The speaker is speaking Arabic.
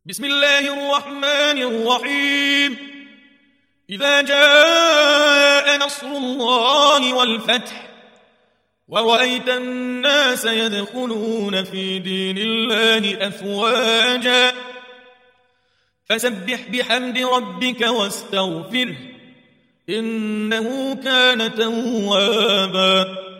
بسم الله الرحمن الرحيم. إذا جاء نصر الله والفتح ورأيت الناس يدخلون في دين الله أفواجا فسبح بحمد ربك واستغفره إنه كان توابا.